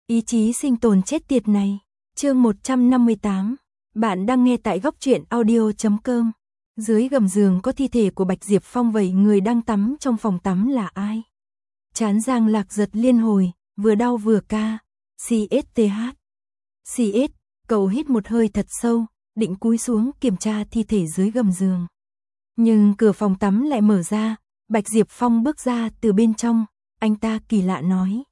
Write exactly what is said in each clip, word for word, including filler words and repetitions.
Ý chí sinh tồn chết tiệt này. Chương một trăm năm mươi tám. Bạn đang nghe tại góc truyện audio chấm com. Dưới gầm giường có thi thể của Bạch Diệp Phong, vậy người đang tắm trong phòng tắm là ai? Trán Giang Lạc giật liên hồi, vừa đau vừa ca. xê ét tê hát. xê ét, cậu hít một hơi thật sâu, định cúi xuống kiểm tra thi thể dưới gầm giường. Nhưng cửa phòng tắm lại mở ra, Bạch Diệp Phong bước ra từ bên trong, anh ta kỳ lạ nói.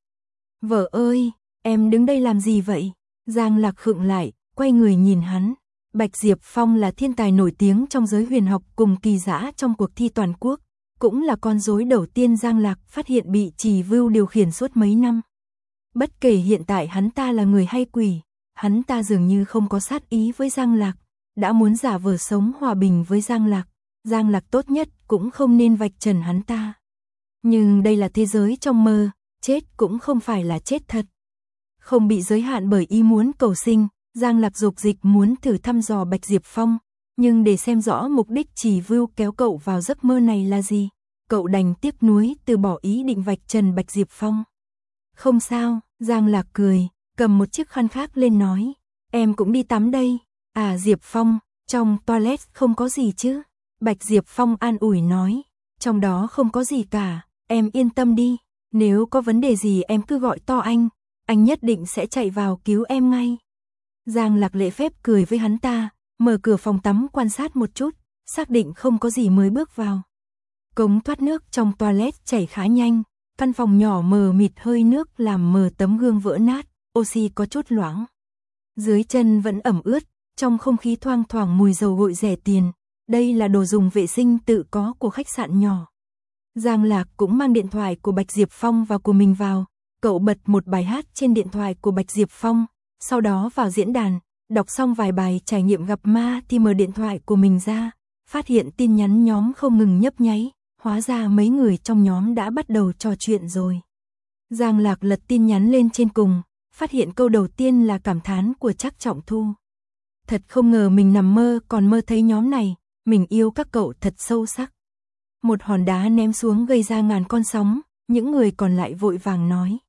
Vợ ơi, em đứng đây làm gì vậy? Giang Lạc khựng lại, quay người nhìn hắn. Bạch Diệp Phong là thiên tài nổi tiếng trong giới huyền học cùng Kỳ Dã trong cuộc thi toàn quốc, cũng là con rối đầu tiên Giang Lạc phát hiện bị Trì Vưu điều khiển suốt mấy năm. Bất kể hiện tại hắn ta là người hay quỷ, hắn ta dường như không có sát ý với Giang Lạc, đã muốn giả vờ sống hòa bình với Giang Lạc. Giang Lạc tốt nhất cũng không nên vạch trần hắn ta. Nhưng đây là thế giới trong mơ, chết cũng không phải là chết thật. Không bị giới hạn bởi ý muốn cầu sinh, Giang Lạc dục dịch muốn thử thăm dò Bạch Diệp Phong, nhưng để xem rõ mục đích Trì Vưu kéo cậu vào giấc mơ này là gì, cậu đành tiếc nuối từ bỏ ý định vạch trần Bạch Diệp Phong. Không sao, Giang Lạc cười, cầm một chiếc khăn khác lên nói, em cũng đi tắm đây. À Diệp Phong, trong toilet không có gì chứ? Bạch Diệp Phong an ủi nói, trong đó không có gì cả, em yên tâm đi, nếu có vấn đề gì em cứ gọi to anh, anh nhất định sẽ chạy vào cứu em ngay. Giang Lạc lễ phép cười với hắn ta, mở cửa phòng tắm quan sát một chút, xác định không có gì mới bước vào. Cống thoát nước trong toilet chảy khá nhanh, căn phòng nhỏ mờ mịt hơi nước làm mờ tấm gương vỡ nát, oxy có chút loãng. Dưới chân vẫn ẩm ướt, trong không khí thoang thoảng mùi dầu gội rẻ tiền, đây là đồ dùng vệ sinh tự có của khách sạn nhỏ. Giang Lạc cũng mang điện thoại của Bạch Diệp Phong và của mình vào, cậu bật một bài hát trên điện thoại của Bạch Diệp Phong, sau đó vào diễn đàn, đọc xong vài bài trải nghiệm gặp ma thì mở điện thoại của mình ra, phát hiện tin nhắn nhóm không ngừng nhấp nháy, hóa ra mấy người trong nhóm đã bắt đầu trò chuyện rồi. Giang Lạc lật tin nhắn lên trên cùng, phát hiện câu đầu tiên là cảm thán của Trác Trọng Thu. Thật không ngờ mình nằm mơ còn mơ thấy nhóm này, mình yêu các cậu thật sâu sắc. Một hòn đá ném xuống gây ra ngàn con sóng, những người còn lại vội vàng nói.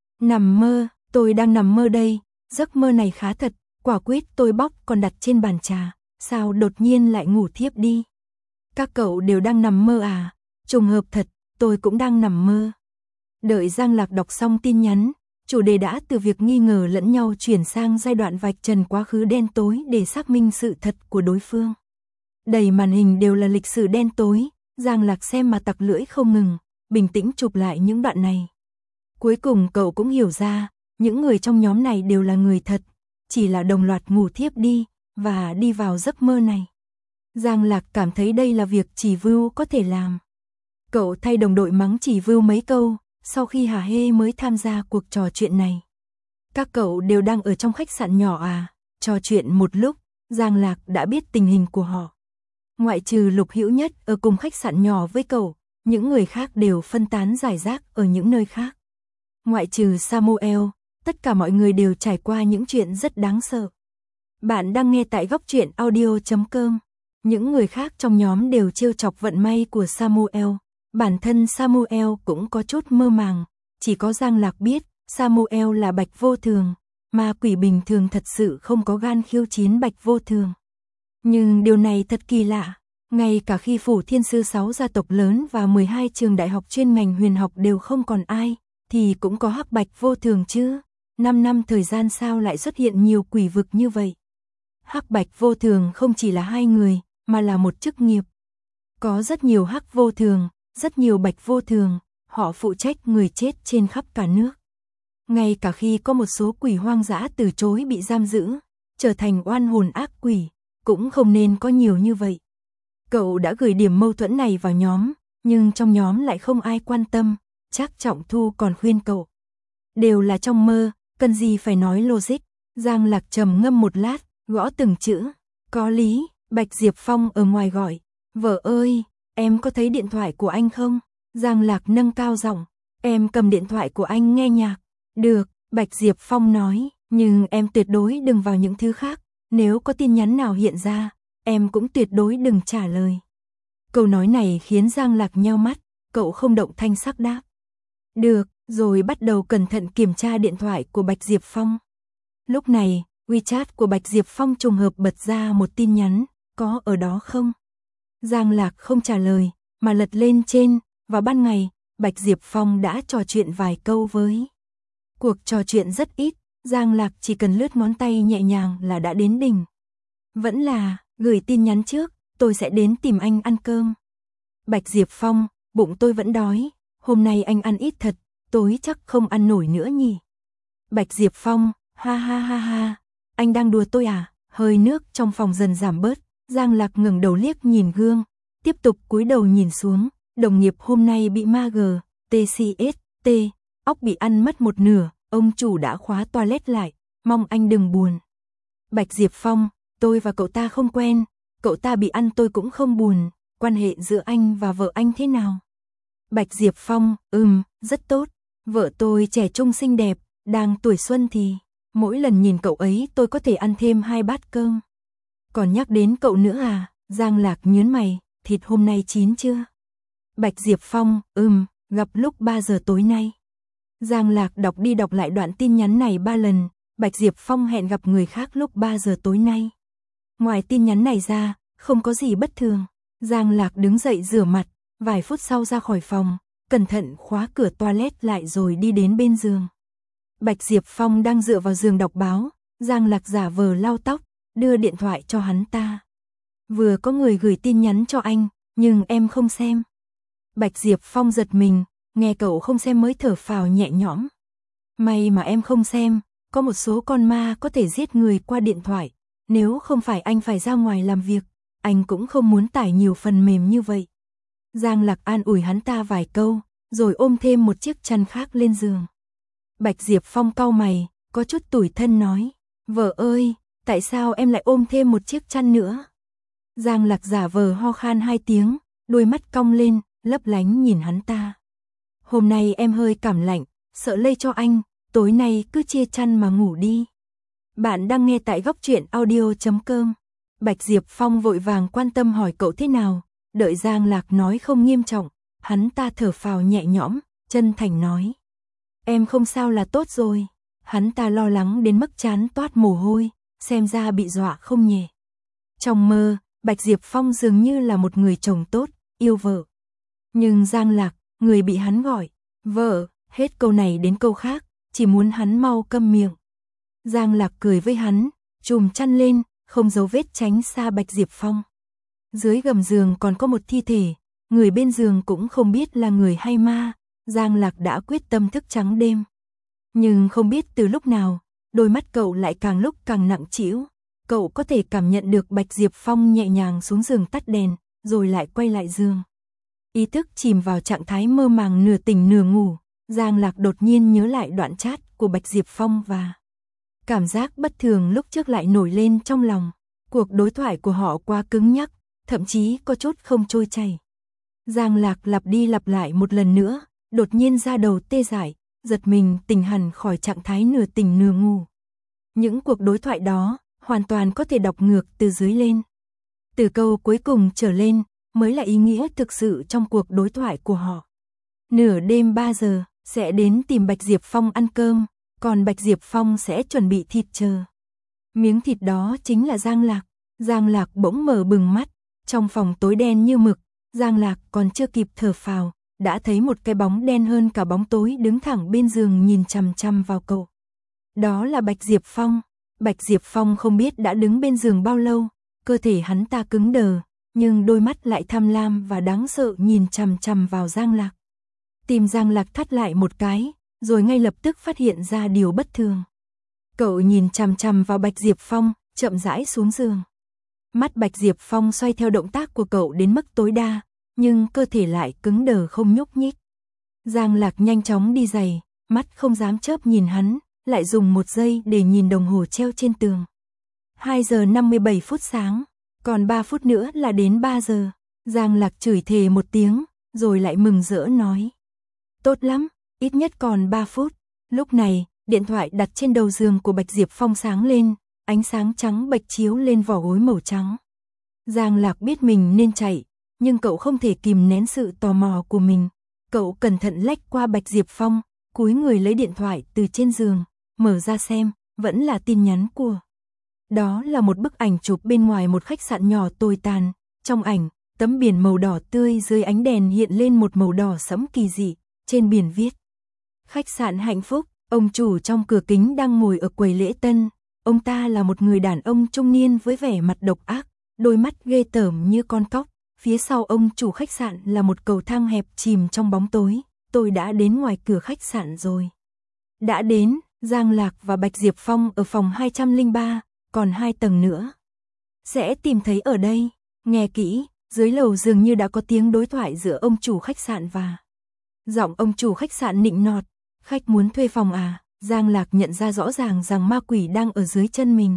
Nằm mơ, tôi đang nằm mơ đây, giấc mơ này khá thật, quả quýt tôi bóc còn đặt trên bàn trà, sao đột nhiên lại ngủ thiếp đi. Các cậu đều đang nằm mơ à, trùng hợp thật, tôi cũng đang nằm mơ. Đợi Giang Lạc đọc xong tin nhắn, chủ đề đã từ việc nghi ngờ lẫn nhau chuyển sang giai đoạn vạch trần quá khứ đen tối để xác minh sự thật của đối phương. Đầy màn hình đều là lịch sử đen tối, Giang Lạc xem mà tặc lưỡi không ngừng, bình tĩnh chụp lại những đoạn này. Cuối cùng cậu cũng hiểu ra, những người trong nhóm này đều là người thật, chỉ là đồng loạt ngủ thiếp đi, và đi vào giấc mơ này. Giang Lạc cảm thấy đây là việc Trì Vưu có thể làm. Cậu thay đồng đội mắng Trì Vưu mấy câu, sau khi hả hê mới tham gia cuộc trò chuyện này. Các cậu đều đang ở trong khách sạn nhỏ à? Trò chuyện một lúc, Giang Lạc đã biết tình hình của họ. Ngoại trừ Lục Hữu Nhất ở cùng khách sạn nhỏ với cậu, những người khác đều phân tán rải rác ở những nơi khác. Ngoại trừ Samuel, tất cả mọi người đều trải qua những chuyện rất đáng sợ. Bạn đang nghe tại góc truyện audio chấm com. Những người khác trong nhóm đều trêu chọc vận may của Samuel. Bản thân Samuel cũng có chút mơ màng, chỉ có Giang Lạc biết Samuel là Bạch Vô Thường, ma quỷ bình thường thật sự không có gan khiêu chiến Bạch Vô Thường. Nhưng điều này thật kỳ lạ, ngay cả khi phủ thiên sư sáu gia tộc lớn và mười hai trường đại học chuyên ngành huyền học đều không còn ai, thì cũng có Hắc Bạch Vô Thường chứ. năm năm thời gian sao lại xuất hiện nhiều quỷ vực như vậy? Hắc Bạch Vô Thường không chỉ là hai người, mà là một chức nghiệp. Có rất nhiều Hắc Vô Thường, rất nhiều Bạch Vô Thường, họ phụ trách người chết trên khắp cả nước. Ngay cả khi có một số quỷ hoang dã từ chối bị giam giữ, trở thành oan hồn ác quỷ, cũng không nên có nhiều như vậy. Cậu đã gửi điểm mâu thuẫn này vào nhóm, nhưng trong nhóm lại không ai quan tâm, Trác Trọng Thu còn khuyên cậu. Đều là trong mơ, cần gì phải nói logic. Giang Lạc trầm ngâm một lát, gõ từng chữ. Có lý, Bạch Diệp Phong ở ngoài gọi. Vợ ơi, em có thấy điện thoại của anh không? Giang Lạc nâng cao giọng. Em cầm điện thoại của anh nghe nhạc. Được, Bạch Diệp Phong nói, nhưng em tuyệt đối đừng vào những thứ khác. Nếu có tin nhắn nào hiện ra, em cũng tuyệt đối đừng trả lời. Câu nói này khiến Giang Lạc nheo mắt, cậu không động thanh sắc đáp. Được, rồi bắt đầu cẩn thận kiểm tra điện thoại của Bạch Diệp Phong. Lúc này, WeChat của Bạch Diệp Phong trùng hợp bật ra một tin nhắn, có ở đó không? Giang Lạc không trả lời, mà lật lên trên, vào ban ngày, Bạch Diệp Phong đã trò chuyện vài câu với. Cuộc trò chuyện rất ít, Giang Lạc chỉ cần lướt ngón tay nhẹ nhàng là đã đến đỉnh. Vẫn là, gửi tin nhắn trước, tôi sẽ đến tìm anh ăn cơm. Bạch Diệp Phong, bụng tôi vẫn đói, hôm nay anh ăn ít thật, tối chắc không ăn nổi nữa nhỉ. Bạch Diệp Phong, ha ha ha ha, anh đang đùa tôi à? Hơi nước trong phòng dần giảm bớt, Giang Lạc ngẩng đầu liếc nhìn gương, tiếp tục cúi đầu nhìn xuống, đồng nghiệp hôm nay bị ma gờ, tê xê ét tê, óc bị ăn mất một nửa, ông chủ đã khóa toilet lại, mong anh đừng buồn. Bạch Diệp Phong, tôi và cậu ta không quen, cậu ta bị ăn tôi cũng không buồn, quan hệ giữa anh và vợ anh thế nào? Bạch Diệp Phong, ừm, rất tốt, vợ tôi trẻ trung xinh đẹp, đang tuổi xuân thì, mỗi lần nhìn cậu ấy tôi có thể ăn thêm hai bát cơm. Còn nhắc đến cậu nữa à? Giang Lạc nhớn mày, thịt hôm nay chín chưa? Bạch Diệp Phong, ừm, gặp lúc ba giờ tối nay. Giang Lạc đọc đi đọc lại đoạn tin nhắn này ba lần, Bạch Diệp Phong hẹn gặp người khác lúc ba giờ tối nay. Ngoài tin nhắn này ra, không có gì bất thường. Giang Lạc đứng dậy rửa mặt, vài phút sau ra khỏi phòng, cẩn thận khóa cửa toilet lại rồi đi đến bên giường. Bạch Diệp Phong đang dựa vào giường đọc báo, Giang Lạc giả vờ lau tóc, đưa điện thoại cho hắn ta. Vừa có người gửi tin nhắn cho anh, nhưng em không xem. Bạch Diệp Phong giật mình, nghe cậu không xem mới thở phào nhẹ nhõm. May mà em không xem, có một số con ma có thể giết người qua điện thoại, nếu không phải anh phải ra ngoài làm việc, anh cũng không muốn tải nhiều phần mềm như vậy. Giang Lạc an ủi hắn ta vài câu, rồi ôm thêm một chiếc chăn khác lên giường. Bạch Diệp Phong cau mày, có chút tủi thân nói, vợ ơi, tại sao em lại ôm thêm một chiếc chăn nữa? Giang Lạc giả vờ ho khan hai tiếng, đôi mắt cong lên, lấp lánh nhìn hắn ta. Hôm nay em hơi cảm lạnh, sợ lây cho anh, tối nay cứ chia chăn mà ngủ đi. Bạn đang nghe tại góc truyện audio chấm com. Bạch Diệp Phong vội vàng quan tâm hỏi cậu thế nào, đợi Giang Lạc nói không nghiêm trọng, hắn ta thở phào nhẹ nhõm, chân thành nói. Em không sao là tốt rồi. Hắn ta lo lắng đến mức trán toát mồ hôi, xem ra bị dọa không nhẹ. Trong mơ, Bạch Diệp Phong dường như là một người chồng tốt, yêu vợ. Nhưng Giang Lạc, người bị hắn gọi, vợ, hết câu này đến câu khác, chỉ muốn hắn mau câm miệng. Giang Lạc cười với hắn, chùm chăn lên, không giấu vết tránh xa Bạch Diệp Phong. Dưới gầm giường còn có một thi thể, người bên giường cũng không biết là người hay ma, Giang Lạc đã quyết tâm thức trắng đêm. Nhưng không biết từ lúc nào, đôi mắt cậu lại càng lúc càng nặng trĩu. Cậu có thể cảm nhận được Bạch Diệp Phong nhẹ nhàng xuống giường tắt đèn, rồi lại quay lại giường. Ý thức chìm vào trạng thái mơ màng nửa tỉnh nửa ngủ, Giang Lạc đột nhiên nhớ lại đoạn chat của Bạch Diệp Phong và cảm giác bất thường lúc trước lại nổi lên trong lòng. Cuộc đối thoại của họ quá cứng nhắc, thậm chí có chút không trôi chảy. Giang Lạc lặp đi lặp lại một lần nữa, đột nhiên da đầu tê dại, giật mình tỉnh hẳn khỏi trạng thái nửa tỉnh nửa ngủ. Những cuộc đối thoại đó hoàn toàn có thể đọc ngược từ dưới lên. Từ câu cuối cùng trở lên mới là ý nghĩa thực sự trong cuộc đối thoại của họ. Nửa đêm ba giờ sẽ đến tìm Bạch Diệp Phong ăn cơm, còn Bạch Diệp Phong sẽ chuẩn bị thịt chờ. Miếng thịt đó chính là Giang Lạc. Giang Lạc bỗng mở bừng mắt, trong phòng tối đen như mực, Giang Lạc còn chưa kịp thở phào, đã thấy một cái bóng đen hơn cả bóng tối đứng thẳng bên giường nhìn chằm chằm vào cậu. Đó là Bạch Diệp Phong. Bạch Diệp Phong không biết đã đứng bên giường bao lâu, cơ thể hắn ta cứng đờ, nhưng đôi mắt lại tham lam và đáng sợ nhìn chằm chằm vào Giang Lạc. Tim Giang Lạc thắt lại một cái, rồi ngay lập tức phát hiện ra điều bất thường. Cậu nhìn chằm chằm vào Bạch Diệp Phong, chậm rãi xuống giường. Mắt Bạch Diệp Phong xoay theo động tác của cậu đến mức tối đa, nhưng cơ thể lại cứng đờ không nhúc nhích. Giang Lạc nhanh chóng đi giày, mắt không dám chớp nhìn hắn, lại dùng một giây để nhìn đồng hồ treo trên tường. hai giờ năm mươi bảy phút sáng, còn ba phút nữa là đến ba giờ. Giang Lạc chửi thề một tiếng, rồi lại mừng rỡ nói. Tốt lắm, ít nhất còn ba phút. Lúc này, điện thoại đặt trên đầu giường của Bạch Diệp Phong sáng lên, ánh sáng trắng bạch chiếu lên vỏ gối màu trắng. Giang Lạc biết mình nên chạy, nhưng cậu không thể kìm nén sự tò mò của mình. Cậu cẩn thận lách qua Bạch Diệp Phong, cúi người lấy điện thoại từ trên giường, mở ra xem, vẫn là tin nhắn của. Đó là một bức ảnh chụp bên ngoài một khách sạn nhỏ tồi tàn, trong ảnh, tấm biển màu đỏ tươi dưới ánh đèn hiện lên một màu đỏ sẫm kỳ dị, trên biển viết: khách sạn hạnh phúc. Ông chủ trong cửa kính đang ngồi ở quầy lễ tân, ông ta là một người đàn ông trung niên với vẻ mặt độc ác, đôi mắt ghê tởm như con cóc, phía sau ông chủ khách sạn là một cầu thang hẹp chìm trong bóng tối. Tôi đã đến ngoài cửa khách sạn rồi. Đã đến, Giang Lạc và Bạch Diệp Phong ở phòng hai trăm lẻ ba, còn hai tầng nữa. Sẽ tìm thấy ở đây. Nghe kỹ, dưới lầu dường như đã có tiếng đối thoại giữa ông chủ khách sạn và... Giọng ông chủ khách sạn nịnh nọt: khách muốn thuê phòng à? Giang Lạc nhận ra rõ ràng rằng ma quỷ đang ở dưới chân mình.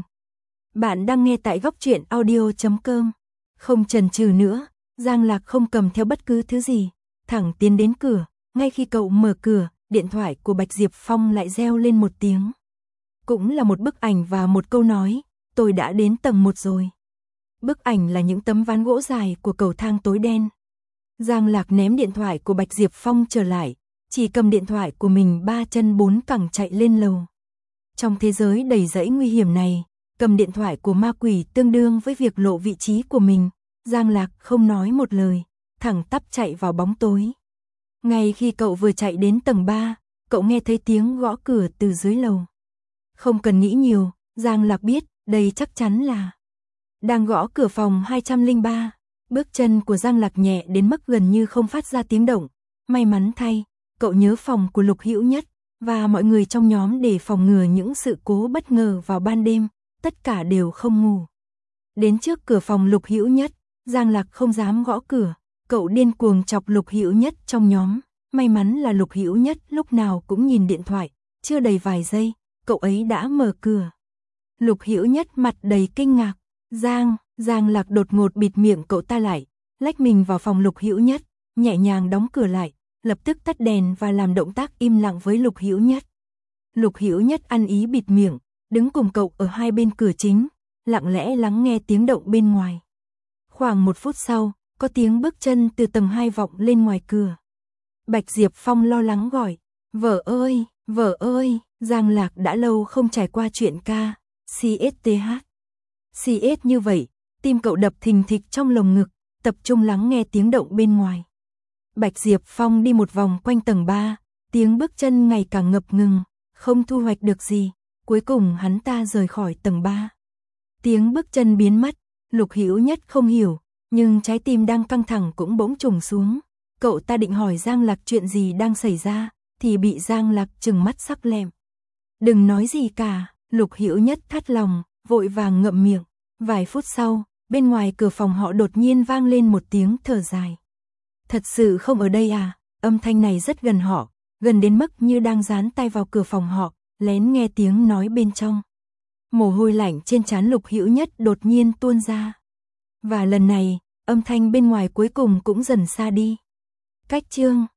Bạn đang nghe tại góc truyện audio chấm com. Không chần chừ nữa, Giang Lạc không cầm theo bất cứ thứ gì, thẳng tiến đến cửa. Ngay khi cậu mở cửa, điện thoại của Bạch Diệp Phong lại reo lên một tiếng. Cũng là một bức ảnh và một câu nói: tôi đã đến tầng một rồi. Bức ảnh là những tấm ván gỗ dài của cầu thang tối đen. Giang Lạc ném điện thoại của Bạch Diệp Phong trở lại, chỉ cầm điện thoại của mình ba chân bốn cẳng chạy lên lầu. Trong thế giới đầy rẫy nguy hiểm này, cầm điện thoại của ma quỷ tương đương với việc lộ vị trí của mình. Giang Lạc không nói một lời, thẳng tắp chạy vào bóng tối. Ngay khi cậu vừa chạy đến tầng ba, cậu nghe thấy tiếng gõ cửa từ dưới lầu. Không cần nghĩ nhiều, Giang Lạc biết đây chắc chắn là đang gõ cửa phòng hai trăm lẻ ba. Bước chân của Giang Lạc nhẹ đến mức gần như không phát ra tiếng động. May mắn thay, cậu nhớ phòng của Lục Hữu Nhất và mọi người trong nhóm để phòng ngừa những sự cố bất ngờ vào ban đêm, tất cả đều không ngủ. Đến trước cửa phòng Lục Hữu Nhất, Giang Lạc không dám gõ cửa, cậu điên cuồng chọc Lục Hữu Nhất trong nhóm. May mắn là Lục Hữu Nhất lúc nào cũng nhìn điện thoại, chưa đầy vài giây, cậu ấy đã mở cửa. Lục Hữu Nhất mặt đầy kinh ngạc. Giang, Giang Lạc đột ngột bịt miệng cậu ta lại, lách mình vào phòng Lục Hữu Nhất, nhẹ nhàng đóng cửa lại, lập tức tắt đèn và làm động tác im lặng với Lục Hữu Nhất. Lục Hữu Nhất ăn ý bịt miệng, đứng cùng cậu ở hai bên cửa chính, lặng lẽ lắng nghe tiếng động bên ngoài. Khoảng một phút sau, có tiếng bước chân từ tầng hai vọng lên ngoài cửa. Bạch Diệp Phong lo lắng gọi: vợ ơi, vợ ơi. Giang Lạc đã lâu không trải qua chuyện ca, xê ét tê hát. xê ét như vậy, tim cậu đập thình thịch trong lồng ngực, tập trung lắng nghe tiếng động bên ngoài. Bạch Diệp Phong đi một vòng quanh tầng ba, tiếng bước chân ngày càng ngập ngừng, không thu hoạch được gì, cuối cùng hắn ta rời khỏi tầng ba. Tiếng bước chân biến mất, Lục Hữu Nhất không hiểu, nhưng trái tim đang căng thẳng cũng bỗng trùng xuống. Cậu ta định hỏi Giang Lạc chuyện gì đang xảy ra, thì bị Giang Lạc trừng mắt sắc lẹm. Đừng nói gì cả, Lục Hữu Nhất thắt lòng, vội vàng ngậm miệng. Vài phút sau, bên ngoài cửa phòng họ đột nhiên vang lên một tiếng thở dài. Thật sự không ở đây à? Âm thanh này rất gần họ, gần đến mức như đang dán tay vào cửa phòng họ, lén nghe tiếng nói bên trong. Mồ hôi lạnh trên trán Lục Hữu Nhất đột nhiên tuôn ra. Và lần này, âm thanh bên ngoài cuối cùng cũng dần xa đi. Cách chương